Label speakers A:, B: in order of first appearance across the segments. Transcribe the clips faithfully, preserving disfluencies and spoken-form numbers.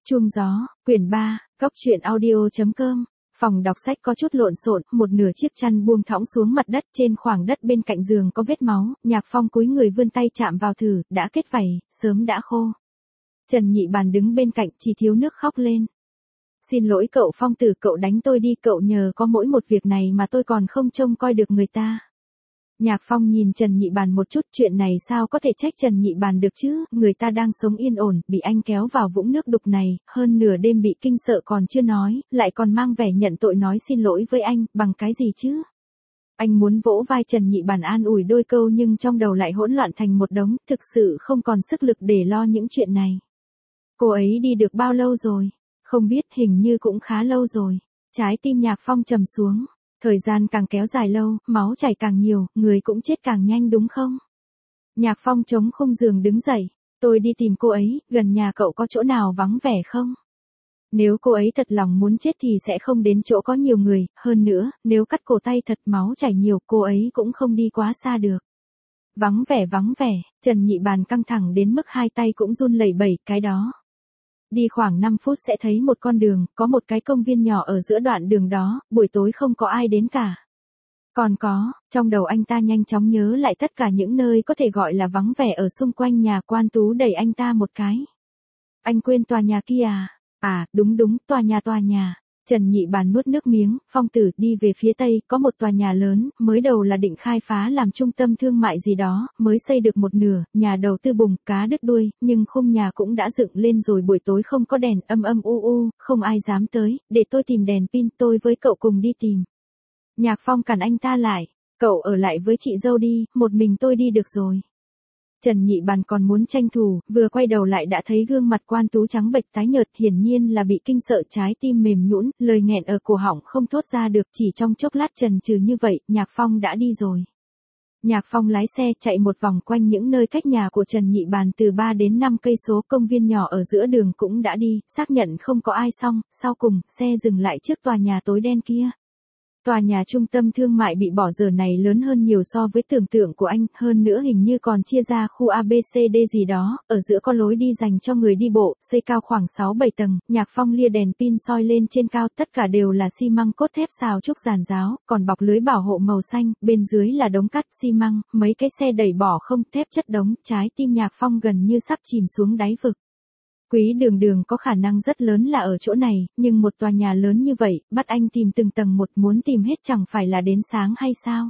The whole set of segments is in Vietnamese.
A: Chuông gió, quyển ba, góc truyện audio.com. Phòng đọc sách có chút lộn xộn, một nửa chiếc chăn buông thõng xuống mặt đất, trên khoảng đất bên cạnh giường có vết máu, Nhạc Phong cúi người vươn tay chạm vào thử, đã kết vảy, sớm đã khô. Trần Nhị Bàn đứng bên cạnh, chỉ thiếu nước khóc lên. Xin lỗi cậu Phong tử, cậu đánh tôi đi, cậu nhờ có mỗi một việc này mà tôi còn không trông coi được người ta. Nhạc Phong nhìn Trần Nhị Bàn một chút, chuyện này sao có thể trách Trần Nhị Bàn được chứ, người ta đang sống yên ổn, bị anh kéo vào vũng nước đục này, hơn nửa đêm bị kinh sợ còn chưa nói, lại còn mang vẻ nhận tội nói xin lỗi với anh, bằng cái gì chứ? Anh muốn vỗ vai Trần Nhị Bàn an ủi đôi câu nhưng trong đầu lại hỗn loạn thành một đống, thực sự không còn sức lực để lo những chuyện này. Cô ấy đi được bao lâu rồi? Không biết, hình như cũng khá lâu rồi. Trái tim Nhạc Phong trầm xuống. Thời gian càng kéo dài lâu, máu chảy càng nhiều, người cũng chết càng nhanh đúng không? Nhạc Phong chống khung giường đứng dậy. Tôi đi tìm cô ấy, gần nhà cậu có chỗ nào vắng vẻ không? Nếu cô ấy thật lòng muốn chết thì sẽ không đến chỗ có nhiều người, hơn nữa, nếu cắt cổ tay thật máu chảy nhiều, cô ấy cũng không đi quá xa được. Vắng vẻ vắng vẻ, Trần Nhị Bàn căng thẳng đến mức hai tay cũng run lẩy bẩy, cái đó. Đi khoảng năm phút sẽ thấy một con đường, có một cái công viên nhỏ ở giữa đoạn đường đó, buổi tối không có ai đến cả. Còn có, trong đầu anh ta nhanh chóng nhớ lại tất cả những nơi có thể gọi là vắng vẻ ở xung quanh nhà Quan Tú, đẩy anh ta một cái. Anh quên tòa nhà kia à? À, đúng đúng, tòa nhà tòa nhà. Trần Nhị Bàn nuốt nước miếng, Phong tử, đi về phía tây, có một tòa nhà lớn, mới đầu là định khai phá làm trung tâm thương mại gì đó, mới xây được một nửa, nhà đầu tư bùng, cá đứt đuôi, nhưng khung nhà cũng đã dựng lên rồi, buổi tối không có đèn, âm âm u u, không ai dám tới, để tôi tìm đèn pin, tôi với cậu cùng đi tìm. Nhạc Phong cản anh ta lại, cậu ở lại với chị dâu đi, một mình tôi đi được rồi. Trần Nhị Bàn còn muốn tranh thủ, vừa quay đầu lại đã thấy gương mặt Quan Tú trắng bệch tái nhợt, hiển nhiên là bị kinh sợ, trái tim mềm nhũn, lời nghẹn ở cổ họng không thốt ra được, chỉ trong chốc lát chần chừ như vậy, Nhạc Phong đã đi rồi. Nhạc Phong lái xe chạy một vòng quanh những nơi cách nhà của Trần Nhị Bàn từ ba đến năm cây số, công viên nhỏ ở giữa đường cũng đã đi, xác nhận không có ai xong, sau cùng, xe dừng lại trước tòa nhà tối đen kia. Tòa nhà trung tâm thương mại bị bỏ dở này lớn hơn nhiều so với tưởng tượng của anh, hơn nữa hình như còn chia ra khu A B C D gì đó, ở giữa có lối đi dành cho người đi bộ, xây cao khoảng sáu bảy tầng, Nhạc Phong lia đèn pin soi lên trên cao, tất cả đều là xi măng cốt thép xào trúc giàn giáo, còn bọc lưới bảo hộ màu xanh, bên dưới là đống cát xi măng, mấy cái xe đẩy bỏ không thép chất đống, trái tim Nhạc Phong gần như sắp chìm xuống đáy vực. Quý Đường Đường có khả năng rất lớn là ở chỗ này, nhưng một tòa nhà lớn như vậy, bắt anh tìm từng tầng một, muốn tìm hết chẳng phải là đến sáng hay sao?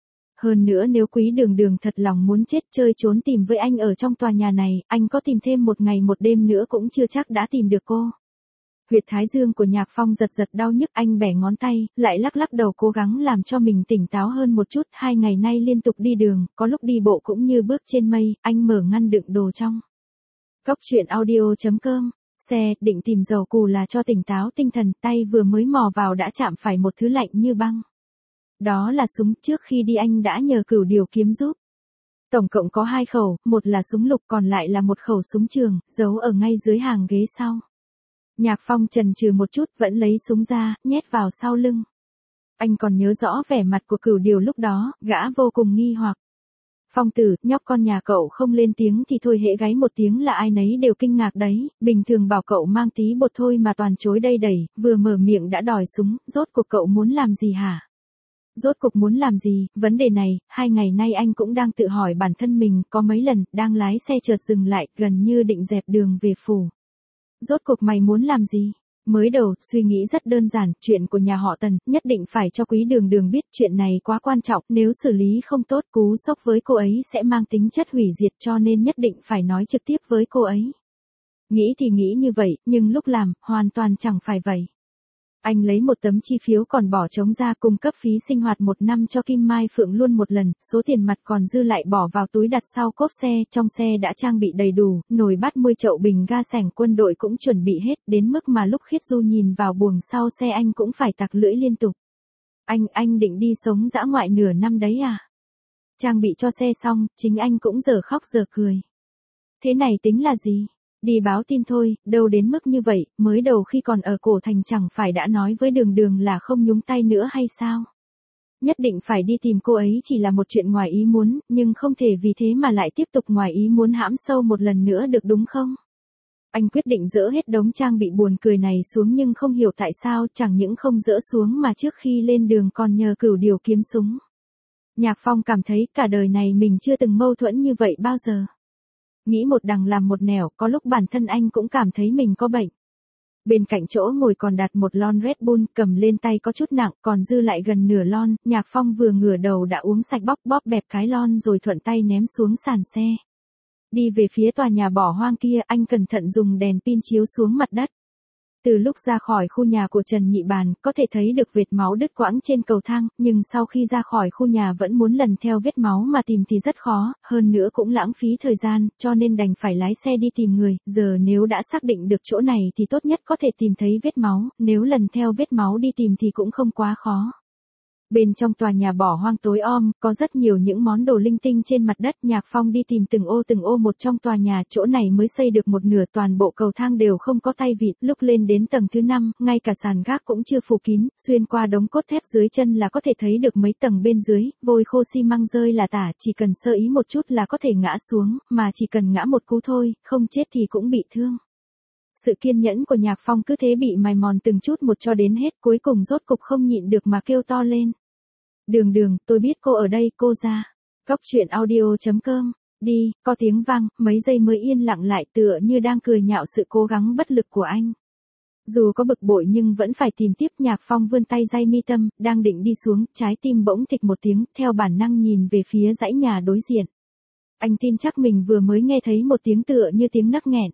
A: Hơn nữa nếu Quý Đường Đường thật lòng muốn chết chơi trốn tìm với anh ở trong tòa nhà này, anh có tìm thêm một ngày một đêm nữa cũng chưa chắc đã tìm được cô. Huyệt thái dương của Nhạc Phong giật giật đau nhức, anh bẻ ngón tay, lại lắc lắc đầu cố gắng làm cho mình tỉnh táo hơn một chút, hai ngày nay liên tục đi đường, có lúc đi bộ cũng như bước trên mây, anh mở ngăn đựng đồ trong. Góc truyện audio.com, xe, định tìm dầu cù là cho tỉnh táo tinh thần, tay vừa mới mò vào đã chạm phải một thứ lạnh như băng. Đó là súng, trước khi đi anh đã nhờ Cửu Điều kiếm giúp. Tổng cộng có hai khẩu, một là súng lục còn lại là một khẩu súng trường, giấu ở ngay dưới hàng ghế sau. Nhạc Phong chần chừ một chút vẫn lấy súng ra, nhét vào sau lưng. Anh còn nhớ rõ vẻ mặt của Cửu Điều lúc đó, gã vô cùng nghi hoặc. Phong tử, nhóc con nhà cậu không lên tiếng thì thôi, hễ gáy một tiếng là ai nấy đều kinh ngạc đấy, bình thường bảo cậu mang tí bột thôi mà toàn chối đây đẩy, vừa mở miệng đã đòi súng, rốt cuộc cậu muốn làm gì hả? Rốt cuộc muốn làm gì, vấn đề này, hai ngày nay anh cũng đang tự hỏi bản thân mình, có mấy lần, đang lái xe chợt dừng lại, gần như định dẹp đường về phủ. Rốt cuộc mày muốn làm gì? Mới đầu, suy nghĩ rất đơn giản, chuyện của nhà họ Tần, nhất định phải cho Quý Đường Đường biết, chuyện này quá quan trọng, nếu xử lý không tốt, cú sốc với cô ấy sẽ mang tính chất hủy diệt, cho nên nhất định phải nói trực tiếp với cô ấy. Nghĩ thì nghĩ như vậy, nhưng lúc làm, hoàn toàn chẳng phải vậy. Anh lấy một tấm chi phiếu còn bỏ trống ra, cung cấp phí sinh hoạt một năm cho Kim Mai Phượng luôn một lần, số tiền mặt còn dư lại bỏ vào túi đặt sau cốp xe, trong xe đã trang bị đầy đủ, nồi bát muôi chậu bình ga sẻng quân đội cũng chuẩn bị hết, đến mức mà lúc Khiết Du nhìn vào buồng sau xe anh cũng phải tặc lưỡi liên tục. Anh, anh định đi sống dã ngoại nửa năm đấy à? Trang bị cho xe xong, chính anh cũng giờ khóc giờ cười. Thế này tính là gì? Đi báo tin thôi, đâu đến mức như vậy, mới đầu khi còn ở cổ thành chẳng phải đã nói với Đường Đường là không nhúng tay nữa hay sao? Nhất định phải đi tìm cô ấy chỉ là một chuyện ngoài ý muốn, nhưng không thể vì thế mà lại tiếp tục ngoài ý muốn hãm sâu một lần nữa được đúng không? Anh quyết định dỡ hết đống trang bị buồn cười này xuống nhưng không hiểu tại sao chẳng những không dỡ xuống mà trước khi lên đường còn nhờ cửu điều kiếm súng. Nhạc Phong cảm thấy cả đời này mình chưa từng mâu thuẫn như vậy bao giờ. Nghĩ một đằng làm một nẻo, có lúc bản thân anh cũng cảm thấy mình có bệnh. Bên cạnh chỗ ngồi còn đặt một lon Red Bull, cầm lên tay có chút nặng, còn dư lại gần nửa lon. Nhạc Phong vừa ngửa đầu đã uống sạch, bóp bóp bẹp cái lon rồi thuận tay ném xuống sàn xe. Đi về phía tòa nhà bỏ hoang kia, anh cẩn thận dùng đèn pin chiếu xuống mặt đất. Từ lúc ra khỏi khu nhà của Trần Nhị Bàn, có thể thấy được vệt máu đứt quãng trên cầu thang, nhưng sau khi ra khỏi khu nhà vẫn muốn lần theo vết máu mà tìm thì rất khó, hơn nữa cũng lãng phí thời gian, cho nên đành phải lái xe đi tìm người. Giờ nếu đã xác định được chỗ này thì tốt nhất có thể tìm thấy vết máu, nếu lần theo vết máu đi tìm thì cũng không quá khó. Bên trong tòa nhà bỏ hoang tối om, có rất nhiều những món đồ linh tinh trên mặt đất. Nhạc Phong đi tìm từng ô từng ô một trong tòa nhà, chỗ này mới xây được một nửa, toàn bộ cầu thang đều không có tay vịn. Lúc lên đến tầng thứ năm, ngay cả sàn gác cũng chưa phủ kín, xuyên qua đống cốt thép dưới chân là có thể thấy được mấy tầng bên dưới, vôi khô xi măng rơi là tả, chỉ cần sơ ý một chút là có thể ngã xuống, mà chỉ cần ngã một cú thôi, không chết thì cũng bị thương. Sự kiên nhẫn của Nhạc Phong cứ thế bị mài mòn từng chút một cho đến hết, cuối cùng rốt cục không nhịn được mà kêu to lên. Đường Đường, tôi biết cô ở đây, cô ra. Góc truyện audio chấm com, đi, có tiếng vang, mấy giây mới yên lặng lại, tựa như đang cười nhạo sự cố gắng bất lực của anh. Dù có bực bội nhưng vẫn phải tìm tiếp. Nhạc Phong vươn tay day mi tâm, đang định đi xuống, trái tim bỗng thịch một tiếng, theo bản năng nhìn về phía dãy nhà đối diện. Anh tin chắc mình vừa mới nghe thấy một tiếng tựa như tiếng nấc nghẹn.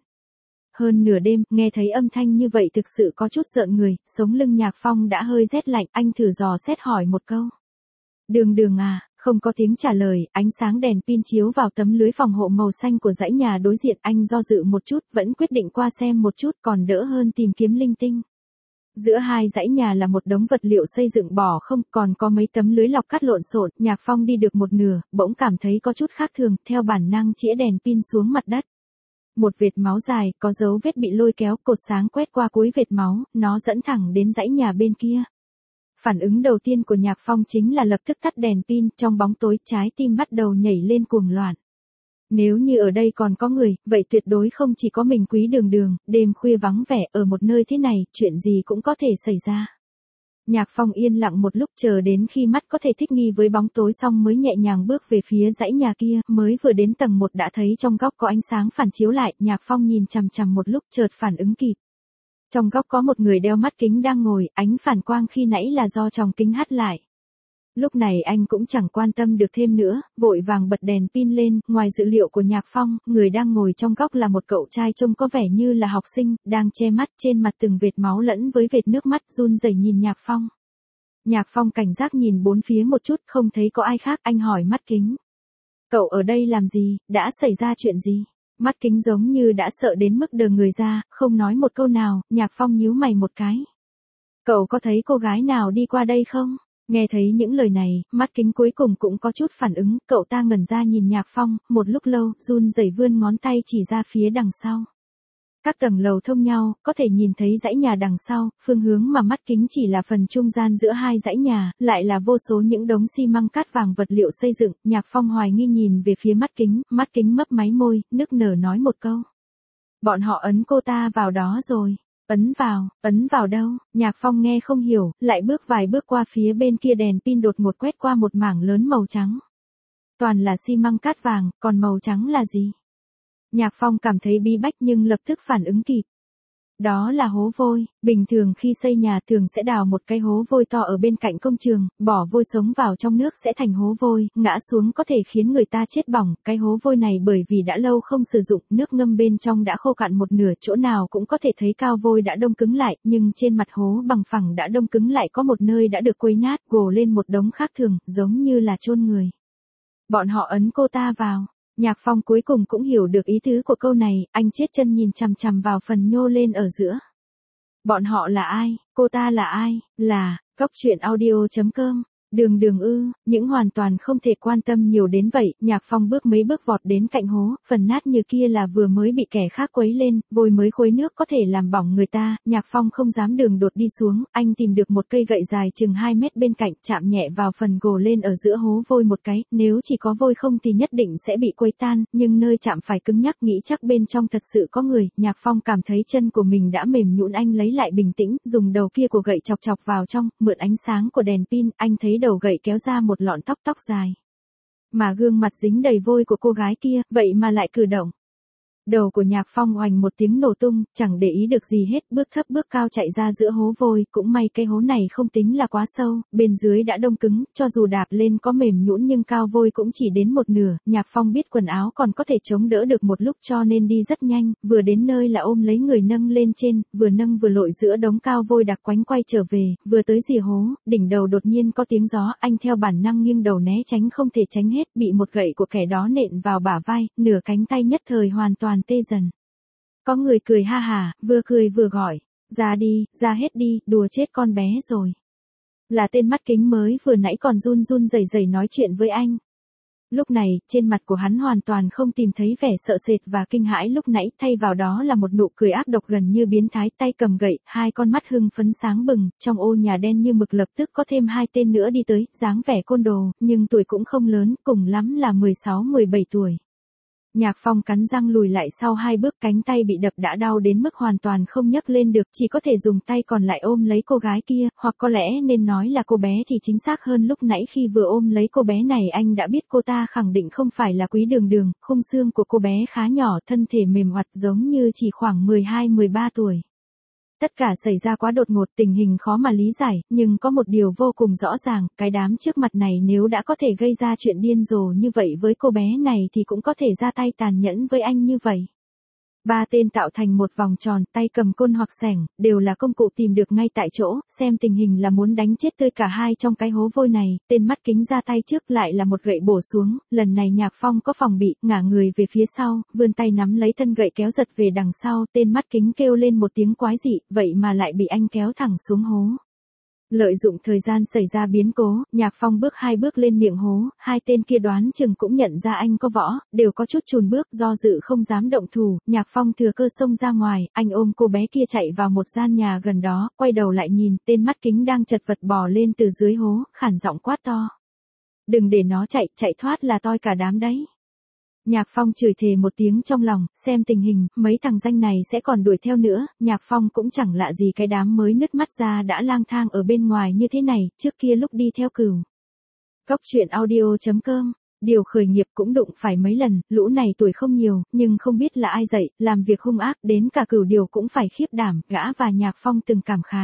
A: Hơn nửa đêm, nghe thấy âm thanh như vậy thực sự có chút rợn người, sống lưng Nhạc Phong đã hơi rét lạnh, anh thử dò xét hỏi một câu. Đường Đường à, không có tiếng trả lời, ánh sáng đèn pin chiếu vào tấm lưới phòng hộ màu xanh của dãy nhà đối diện, anh do dự một chút, vẫn quyết định qua xem một chút, còn đỡ hơn tìm kiếm linh tinh. Giữa hai dãy nhà là một đống vật liệu xây dựng bỏ không, còn có mấy tấm lưới lọc cắt lộn xộn. Nhạc Phong đi được một nửa, bỗng cảm thấy có chút khác thường, theo bản năng chĩa đèn pin xuống mặt đất. Một vệt máu dài, có dấu vết bị lôi kéo, cột sáng quét qua cuối vệt máu, nó dẫn thẳng đến dãy nhà bên kia. Phản ứng đầu tiên của Nhạc Phong chính là lập tức tắt đèn pin, trong bóng tối trái tim bắt đầu nhảy lên cuồng loạn. Nếu như ở đây còn có người, vậy tuyệt đối không chỉ có mình Quý Đường Đường, đêm khuya vắng vẻ ở một nơi thế này, chuyện gì cũng có thể xảy ra. Nhạc Phong yên lặng một lúc, chờ đến khi mắt có thể thích nghi với bóng tối xong mới nhẹ nhàng bước về phía dãy nhà kia, mới vừa đến tầng một đã thấy trong góc có ánh sáng phản chiếu lại. Nhạc Phong nhìn chằm chằm một lúc chợt phản ứng kịp. Trong góc có một người đeo mắt kính đang ngồi, ánh phản quang khi nãy là do tròng kính hắt lại. Lúc này anh cũng chẳng quan tâm được thêm nữa, vội vàng bật đèn pin lên. Ngoài dự liệu của Nhạc Phong, người đang ngồi trong góc là một cậu trai trông có vẻ như là học sinh, đang che mắt, trên mặt từng vệt máu lẫn với vệt nước mắt, run rẩy nhìn Nhạc Phong. Nhạc Phong cảnh giác nhìn bốn phía một chút, không thấy có ai khác, anh hỏi mắt kính. Cậu ở đây làm gì, đã xảy ra chuyện gì? Mắt kính giống như đã sợ đến mức đờ người ra, không nói một câu nào. Nhạc Phong nhíu mày một cái. Cậu có thấy cô gái nào đi qua đây không? Nghe thấy những lời này, mắt kính cuối cùng cũng có chút phản ứng, cậu ta ngẩn ra nhìn Nhạc Phong, một lúc lâu, run rẩy vươn ngón tay chỉ ra phía đằng sau. Các tầng lầu thông nhau, có thể nhìn thấy dãy nhà đằng sau, phương hướng mà mắt kính chỉ là phần trung gian giữa hai dãy nhà, lại là vô số những đống xi măng cát vàng vật liệu xây dựng. Nhạc Phong hoài nghi nhìn về phía mắt kính, mắt kính mấp máy môi, nức nở nói một câu. Bọn họ ấn cô ta vào đó rồi. Ấn vào, ấn vào đâu? Nhạc Phong nghe không hiểu, lại bước vài bước qua phía bên kia, đèn pin đột ngột quét qua một mảng lớn màu trắng. Toàn là xi măng cát vàng, còn màu trắng là gì? Nhạc Phong cảm thấy bí bách nhưng lập tức phản ứng kịp. Đó là hố vôi, bình thường khi xây nhà thường sẽ đào một cái hố vôi to ở bên cạnh công trường, bỏ vôi sống vào trong nước sẽ thành hố vôi, ngã xuống có thể khiến người ta chết bỏng. Cái hố vôi này bởi vì đã lâu không sử dụng, nước ngâm bên trong đã khô cạn một nửa, chỗ nào cũng có thể thấy cao vôi đã đông cứng lại, nhưng trên mặt hố bằng phẳng đã đông cứng lại có một nơi đã được quấy nát, gồ lên một đống khác thường, giống như là chôn người. Bọn họ ấn cô ta vào. Nhạc Phong cuối cùng cũng hiểu được ý tứ của câu này, anh chết chân nhìn chằm chằm vào phần nhô lên ở giữa. Bọn họ là ai? Cô ta là ai? Là, góc truyện audio chấm com. Đường đường ư, những hoàn toàn không thể quan tâm nhiều đến vậy, Nhạc Phong bước mấy bước vọt đến cạnh hố, phần nát như kia là vừa mới bị kẻ khác quấy lên, vôi mới khối nước có thể làm bỏng người ta, Nhạc Phong không dám đường đột đi xuống, anh tìm được một cây gậy dài chừng hai mét bên cạnh, chạm nhẹ vào phần gồ lên ở giữa hố vôi một cái, nếu chỉ có vôi không thì nhất định sẽ bị quấy tan, nhưng nơi chạm phải cứng nhắc nghĩ chắc bên trong thật sự có người, Nhạc Phong cảm thấy chân của mình đã mềm nhũn, anh lấy lại bình tĩnh, dùng đầu kia của gậy chọc chọc vào trong, mượn ánh sáng của đèn pin, anh thấy đầu gậy kéo ra một lọn tóc tóc dài. Mà gương mặt dính đầy vôi của cô gái kia, vậy mà lại cử động. Đầu của Nhạc Phong oành một tiếng nổ tung, chẳng để ý được gì hết, bước thấp bước cao chạy ra giữa hố vôi, cũng may cái hố này không tính là quá sâu, bên dưới đã đông cứng, cho dù đạp lên có mềm nhũn nhưng cao vôi cũng chỉ đến một nửa, Nhạc Phong biết quần áo còn có thể chống đỡ được một lúc cho nên đi rất nhanh, vừa đến nơi là ôm lấy người nâng lên trên, vừa nâng vừa lội giữa đống cao vôi đặc quánh quay trở về, vừa tới rìa hố, đỉnh đầu đột nhiên có tiếng gió, anh theo bản năng nghiêng đầu né tránh không thể tránh hết, bị một gậy của kẻ đó nện vào bả vai, nửa cánh tay nhất thời hoàn toàn tê dần. Có người cười ha hả, vừa cười vừa gọi, ra đi, ra hết đi, đùa chết con bé rồi. Là tên mắt kính mới vừa nãy còn run run rẩy rẩy nói chuyện với anh. Lúc này, trên mặt của hắn hoàn toàn không tìm thấy vẻ sợ sệt và kinh hãi lúc nãy, thay vào đó là một nụ cười ác độc gần như biến thái, tay cầm gậy, hai con mắt hưng phấn sáng bừng, trong ô nhà đen như mực lập tức có thêm hai tên nữa đi tới, dáng vẻ côn đồ, nhưng tuổi cũng không lớn, cùng lắm là mười sáu mười bảy tuổi. Nhạc Phong cắn răng lùi lại sau hai bước, cánh tay bị đập đã đau đến mức hoàn toàn không nhấc lên được, chỉ có thể dùng tay còn lại ôm lấy cô gái kia, hoặc có lẽ nên nói là cô bé thì chính xác hơn, lúc nãy khi vừa ôm lấy cô bé này anh đã biết cô ta khẳng định không phải là Quý Đường Đường, khung xương của cô bé khá nhỏ, thân thể mềm oặt giống như chỉ khoảng mười hai mười ba tuổi. Tất cả xảy ra quá đột ngột, tình hình khó mà lý giải, nhưng có một điều vô cùng rõ ràng, cái đám trước mặt này nếu đã có thể gây ra chuyện điên rồ như vậy với cô bé này thì cũng có thể ra tay tàn nhẫn với anh như vậy. Ba tên tạo thành một vòng tròn, tay cầm côn hoặc xẻng, đều là công cụ tìm được ngay tại chỗ, xem tình hình là muốn đánh chết tươi cả hai trong cái hố vôi này, tên mắt kính ra tay trước lại là một gậy bổ xuống, lần này Nhạc Phong có phòng bị, ngả người về phía sau, vươn tay nắm lấy thân gậy kéo giật về đằng sau, tên mắt kính kêu lên một tiếng quái dị, vậy mà lại bị anh kéo thẳng xuống hố. Lợi dụng thời gian xảy ra biến cố, Nhạc Phong bước hai bước lên miệng hố, hai tên kia đoán chừng cũng nhận ra anh có võ, đều có chút chùn bước, do dự không dám động thủ, Nhạc Phong thừa cơ xông ra ngoài, anh ôm cô bé kia chạy vào một gian nhà gần đó, quay đầu lại nhìn, tên mắt kính đang chật vật bò lên từ dưới hố, khản giọng quát to. Đừng để nó chạy, chạy thoát là toi cả đám đấy. Nhạc Phong chửi thề một tiếng trong lòng, xem tình hình, mấy thằng danh này sẽ còn đuổi theo nữa, Nhạc Phong cũng chẳng lạ gì cái đám mới nứt mắt ra đã lang thang ở bên ngoài như thế này, trước kia lúc đi theo Cửu. Cốc truyện audio chấm com, điều khởi nghiệp cũng đụng phải mấy lần, lũ này tuổi không nhiều, nhưng không biết là ai dạy, làm việc hung ác, đến cả Cửu điều cũng phải khiếp đảm, gã và Nhạc Phong từng cảm khái.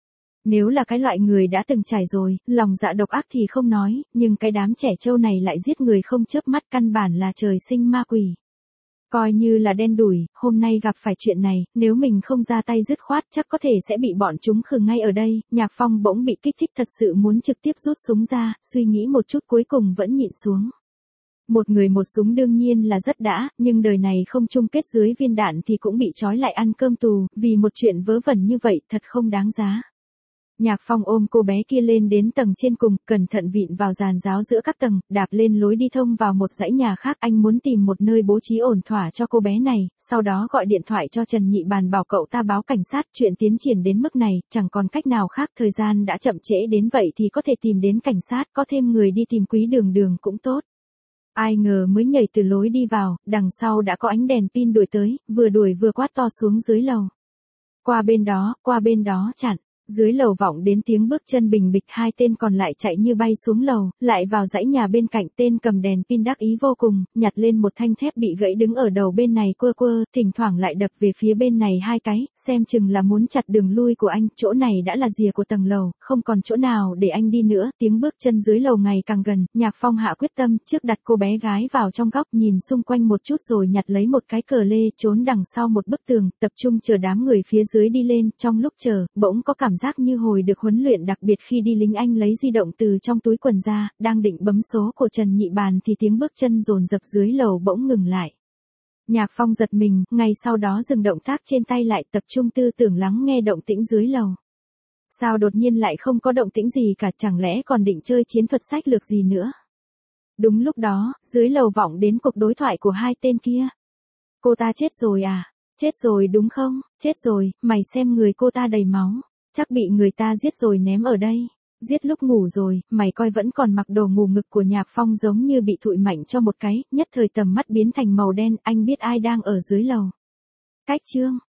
A: Nếu là cái loại người đã từng trải rồi, lòng dạ độc ác thì không nói, nhưng cái đám trẻ trâu này lại giết người không chớp mắt, căn bản là trời sinh ma quỷ. Coi như là đen đủi, hôm nay gặp phải chuyện này, nếu mình không ra tay dứt khoát chắc có thể sẽ bị bọn chúng khử ngay ở đây, Nhạc Phong bỗng bị kích thích thật sự muốn trực tiếp rút súng ra, suy nghĩ một chút cuối cùng vẫn nhịn xuống. Một người một súng đương nhiên là rất đã, nhưng đời này không chung kết dưới viên đạn thì cũng bị trói lại ăn cơm tù, vì một chuyện vớ vẩn như vậy thật không đáng giá. Nhạc Phong ôm cô bé kia lên đến tầng trên cùng, cẩn thận vịn vào giàn giáo giữa các tầng, đạp lên lối đi thông vào một dãy nhà khác, anh muốn tìm một nơi bố trí ổn thỏa cho cô bé này, sau đó gọi điện thoại cho Trần Nhị Bàn bảo cậu ta báo cảnh sát, chuyện tiến triển đến mức này, chẳng còn cách nào khác, thời gian đã chậm trễ đến vậy thì có thể tìm đến cảnh sát, có thêm người đi tìm Quý Đường Đường cũng tốt. Ai ngờ mới nhảy từ lối đi vào, đằng sau đã có ánh đèn pin đuổi tới, vừa đuổi vừa quát to xuống dưới lầu. Qua bên đó, qua bên đó chặn. Dưới lầu vọng đến tiếng bước chân bình bịch, hai tên còn lại chạy như bay xuống lầu, lại vào dãy nhà bên cạnh, tên cầm đèn pin đắc ý vô cùng, nhặt lên một thanh thép bị gãy đứng ở đầu bên này quơ quơ, thỉnh thoảng lại đập về phía bên này hai cái, xem chừng là muốn chặt đường lui của anh, chỗ này đã là rìa của tầng lầu, không còn chỗ nào để anh đi nữa, tiếng bước chân dưới lầu ngày càng gần, Nhạc Phong hạ quyết tâm, trước đặt cô bé gái vào trong góc, nhìn xung quanh một chút rồi nhặt lấy một cái cờ lê, trốn đằng sau một bức tường, tập trung chờ đám người phía dưới đi lên, trong lúc chờ, bỗng có cảm giác như hồi được huấn luyện đặc biệt khi đi lính, anh lấy di động từ trong túi quần ra, đang định bấm số của Trần Nhị Bàn thì tiếng bước chân dồn dập dưới lầu bỗng ngừng lại. Nhạc Phong giật mình, ngay sau đó dừng động tác trên tay lại, tập trung tư tưởng lắng nghe động tĩnh dưới lầu. Sao đột nhiên lại không có động tĩnh gì cả, chẳng lẽ còn định chơi chiến thuật sách lược gì nữa? Đúng lúc đó, dưới lầu vọng đến cuộc đối thoại của hai tên kia. Cô ta chết rồi à? Chết rồi đúng không? Chết rồi, mày xem người cô ta đầy máu. Chắc bị người ta giết rồi ném ở đây. Giết lúc ngủ rồi, mày coi vẫn còn mặc đồ ngủ, ngực của Nhạc Phong giống như bị thụi mạnh cho một cái, nhất thời tầm mắt biến thành màu đen, anh biết ai đang ở dưới lầu. Cách chương